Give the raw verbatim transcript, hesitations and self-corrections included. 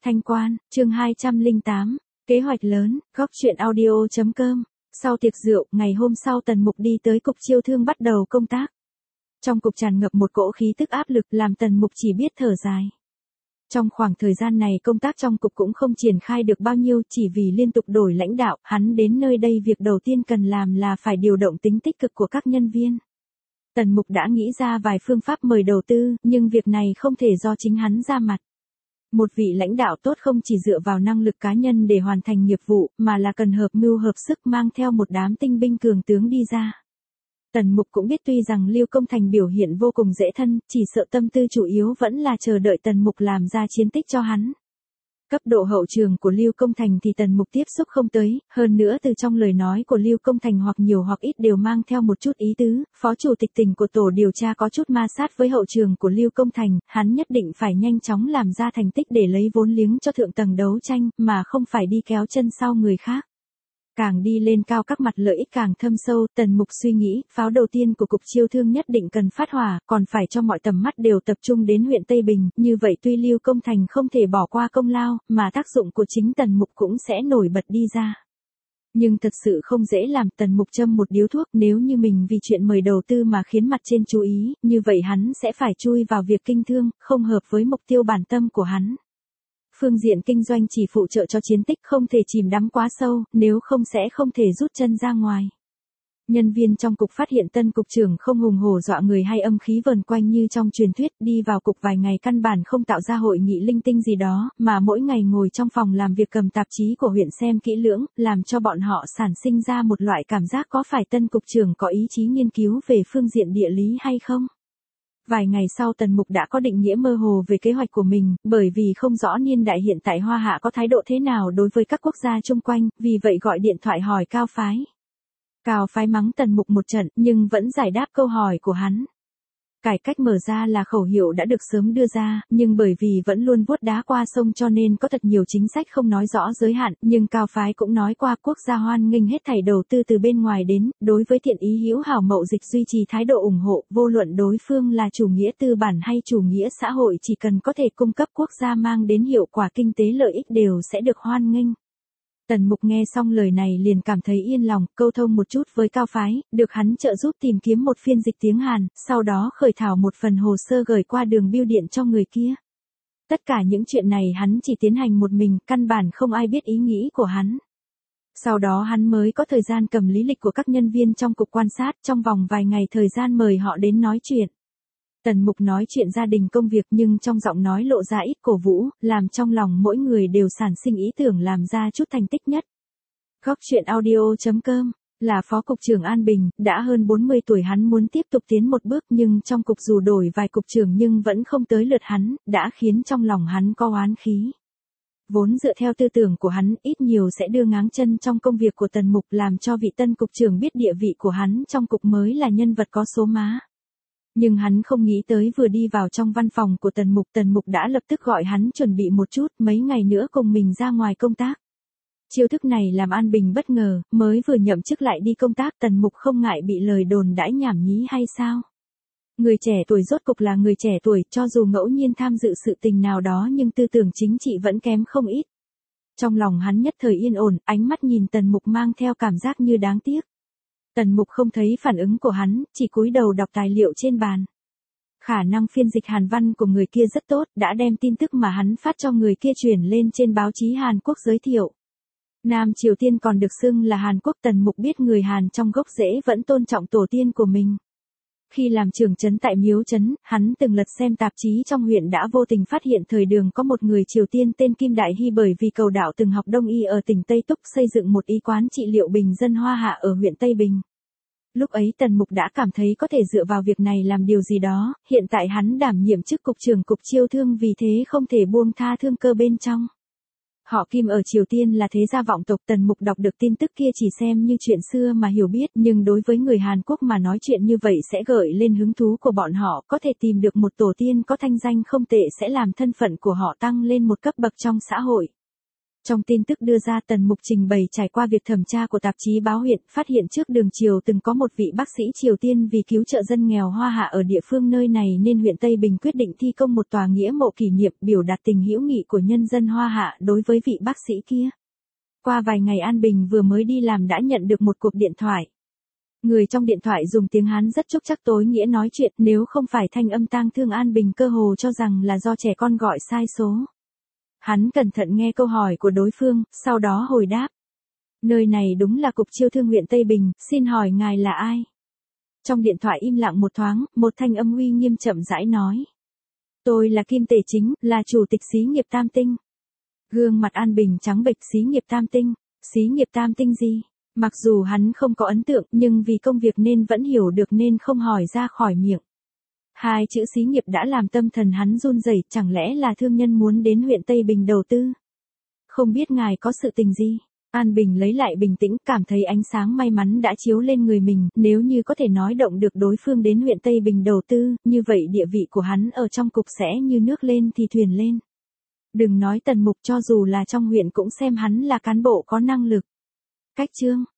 Thanh Quan, chương hai trăm lẻ tám, kế hoạch lớn, góc truyện audio.com. Sau tiệc rượu, ngày hôm sau Tần Mục đi tới cục chiêu thương bắt đầu công tác. Trong cục tràn ngập một cỗ khí tức áp lực làm Tần Mục chỉ biết thở dài. Trong khoảng thời gian này công tác trong cục cũng không triển khai được bao nhiêu, chỉ vì liên tục đổi lãnh đạo, hắn đến nơi đây việc đầu tiên cần làm là phải điều động tính tích cực của các nhân viên. Tần Mục đã nghĩ ra vài phương pháp mời đầu tư, nhưng việc này không thể do chính hắn ra mặt. Một vị lãnh đạo tốt không chỉ dựa vào năng lực cá nhân để hoàn thành nghiệp vụ, mà là cần hợp mưu hợp sức mang theo một đám tinh binh cường tướng đi ra. Tần Mục cũng biết tuy rằng Lưu Công Thành biểu hiện vô cùng dễ thân, chỉ sợ tâm tư chủ yếu vẫn là chờ đợi Tần Mục làm ra chiến tích cho hắn. Cấp độ hậu trường của Lưu Công Thành thì Tần Mục tiếp xúc không tới, hơn nữa từ trong lời nói của Lưu Công Thành hoặc nhiều hoặc ít đều mang theo một chút ý tứ, phó chủ tịch tỉnh của tổ điều tra có chút ma sát với hậu trường của Lưu Công Thành, hắn nhất định phải nhanh chóng làm ra thành tích để lấy vốn liếng cho thượng tầng đấu tranh, mà không phải đi kéo chân sau người khác. Càng đi lên cao các mặt lợi ích càng thâm sâu, Tần Mục suy nghĩ, pháo đầu tiên của cục chiêu thương nhất định cần phát hỏa, còn phải cho mọi tầm mắt đều tập trung đến huyện Tây Bình, như vậy tuy Lưu Công Thành không thể bỏ qua công lao, mà tác dụng của chính Tần Mục cũng sẽ nổi bật đi ra. Nhưng thật sự không dễ làm. Tần Mục châm một điếu thuốc, nếu như mình vì chuyện mời đầu tư mà khiến mặt trên chú ý, như vậy hắn sẽ phải chui vào việc kinh thương, không hợp với mục tiêu bản tâm của hắn. Phương diện kinh doanh chỉ phụ trợ cho chiến tích, không thể chìm đắm quá sâu, nếu không sẽ không thể rút chân ra ngoài. Nhân viên trong cục phát hiện tân cục trưởng không hùng hổ dọa người hay âm khí vờn quanh như trong truyền thuyết, đi vào cục vài ngày căn bản không tạo ra hội nghị linh tinh gì đó, mà mỗi ngày ngồi trong phòng làm việc cầm tạp chí của huyện xem kỹ lưỡng, làm cho bọn họ sản sinh ra một loại cảm giác có phải tân cục trưởng có ý chí nghiên cứu về phương diện địa lý hay không. Vài ngày sau Tần Mục đã có định nghĩa mơ hồ về kế hoạch của mình, bởi vì không rõ niên đại hiện tại Hoa Hạ có thái độ thế nào đối với các quốc gia chung quanh, vì vậy gọi điện thoại hỏi Cao Phái. Cao Phái mắng Tần Mục một trận, nhưng vẫn giải đáp câu hỏi của hắn. Cải cách mở ra là khẩu hiệu đã được sớm đưa ra, nhưng bởi vì vẫn luôn vuốt đá qua sông cho nên có thật nhiều chính sách không nói rõ giới hạn, nhưng Cao Phái cũng nói qua quốc gia hoan nghênh hết thảy đầu tư từ bên ngoài đến, đối với thiện ý hữu hảo mậu dịch duy trì thái độ ủng hộ, vô luận đối phương là chủ nghĩa tư bản hay chủ nghĩa xã hội, chỉ cần có thể cung cấp quốc gia mang đến hiệu quả kinh tế lợi ích đều sẽ được hoan nghênh. Tần Mục nghe xong lời này liền cảm thấy yên lòng, câu thông một chút với Cao Phái, được hắn trợ giúp tìm kiếm một phiên dịch tiếng Hàn, sau đó khởi thảo một phần hồ sơ gửi qua đường bưu điện cho người kia. Tất cả những chuyện này hắn chỉ tiến hành một mình, căn bản không ai biết ý nghĩ của hắn. Sau đó hắn mới có thời gian cầm lý lịch của các nhân viên trong cục quan sát, trong vòng vài ngày thời gian mời họ đến nói chuyện. Tần Mục nói chuyện gia đình công việc nhưng trong giọng nói lộ ra ít cổ vũ, làm trong lòng mỗi người đều sản sinh ý tưởng làm ra chút thành tích nhất. Góc truyện audio.com, là phó cục trưởng An Bình, đã hơn bốn mươi tuổi hắn muốn tiếp tục tiến một bước nhưng trong cục dù đổi vài cục trưởng nhưng vẫn không tới lượt hắn, đã khiến trong lòng hắn có oán khí. Vốn dựa theo tư tưởng của hắn, ít nhiều sẽ đưa ngáng chân trong công việc của Tần Mục làm cho vị tân cục trưởng biết địa vị của hắn trong cục mới là nhân vật có số má. Nhưng hắn không nghĩ tới vừa đi vào trong văn phòng của Tần Mục, Tần Mục đã lập tức gọi hắn chuẩn bị một chút, mấy ngày nữa cùng mình ra ngoài công tác. Chiêu thức này làm An Bình bất ngờ, mới vừa nhậm chức lại đi công tác, Tần Mục không ngại bị lời đồn đãi nhảm nhí hay sao? Người trẻ tuổi rốt cục là người trẻ tuổi, cho dù ngẫu nhiên tham dự sự tình nào đó nhưng tư tưởng chính trị vẫn kém không ít. Trong lòng hắn nhất thời yên ổn, ánh mắt nhìn Tần Mục mang theo cảm giác như đáng tiếc. Tần Mục không thấy phản ứng của hắn, chỉ cúi đầu đọc tài liệu trên bàn. Khả năng phiên dịch Hàn văn của người kia rất tốt, đã đem tin tức mà hắn phát cho người kia truyền lên trên báo chí Hàn Quốc giới thiệu. Nam Triều Tiên còn được xưng là Hàn Quốc. Tần Mục biết người Hàn trong gốc rễ vẫn tôn trọng tổ tiên của mình. Khi làm trưởng trấn tại Miếu Trấn, hắn từng lật xem tạp chí trong huyện đã vô tình phát hiện thời đường có một người Triều Tiên tên Kim Đại Hy bởi vì cầu đạo từng học Đông y ở tỉnh Tây Túc xây dựng một y quán trị liệu bình dân Hoa Hạ ở huyện Tây Bình. Lúc ấy Tần Mục đã cảm thấy có thể dựa vào việc này làm điều gì đó, hiện tại hắn đảm nhiệm chức cục trưởng cục chiêu thương vì thế không thể buông tha thương cơ bên trong. Họ Kim ở Triều Tiên là thế gia vọng tộc. Tần Mục đọc được tin tức kia chỉ xem như chuyện xưa mà hiểu biết, nhưng đối với người Hàn Quốc mà nói chuyện như vậy sẽ gợi lên hứng thú của bọn họ, có thể tìm được một tổ tiên có thanh danh không tệ sẽ làm thân phận của họ tăng lên một cấp bậc trong xã hội. Trong tin tức đưa ra, Tần Mục trình bày trải qua việc thẩm tra của tạp chí Báo huyện, phát hiện trước Đường Triều từng có một vị bác sĩ Triều Tiên vì cứu trợ dân nghèo Hoa Hạ ở địa phương nơi này nên huyện Tây Bình quyết định thi công một tòa nghĩa mộ kỷ niệm biểu đạt tình hữu nghị của nhân dân Hoa Hạ đối với vị bác sĩ kia. Qua vài ngày An Bình vừa mới đi làm đã nhận được một cuộc điện thoại. Người trong điện thoại dùng tiếng Hán rất trúc trắc tối nghĩa nói chuyện, nếu không phải thanh âm tang thương An Bình cơ hồ cho rằng là do trẻ con gọi sai số. Hắn cẩn thận nghe câu hỏi của đối phương, sau đó hồi đáp. Nơi này đúng là Cục Chiêu thương huyện Tây Bình, xin hỏi ngài là ai? Trong điện thoại im lặng một thoáng, một thanh âm uy nghiêm chậm rãi nói. Tôi là Kim Tể Chính, là chủ tịch xí nghiệp Tam Tinh. Gương mặt An Bình trắng bệch. Xí nghiệp Tam Tinh, xí nghiệp Tam Tinh gì? Mặc dù hắn không có ấn tượng nhưng vì công việc nên vẫn hiểu được nên không hỏi ra khỏi miệng. Hai chữ xí nghiệp đã làm tâm thần hắn run rẩy, chẳng lẽ là thương nhân muốn đến huyện Tây Bình đầu tư? Không biết ngài có sự tình gì? An Bình lấy lại bình tĩnh, cảm thấy ánh sáng may mắn đã chiếu lên người mình, nếu như có thể nói động được đối phương đến huyện Tây Bình đầu tư, như vậy địa vị của hắn ở trong cục sẽ như nước lên thì thuyền lên. Đừng nói Tần Mục, cho dù là trong huyện cũng xem hắn là cán bộ có năng lực. Cách chương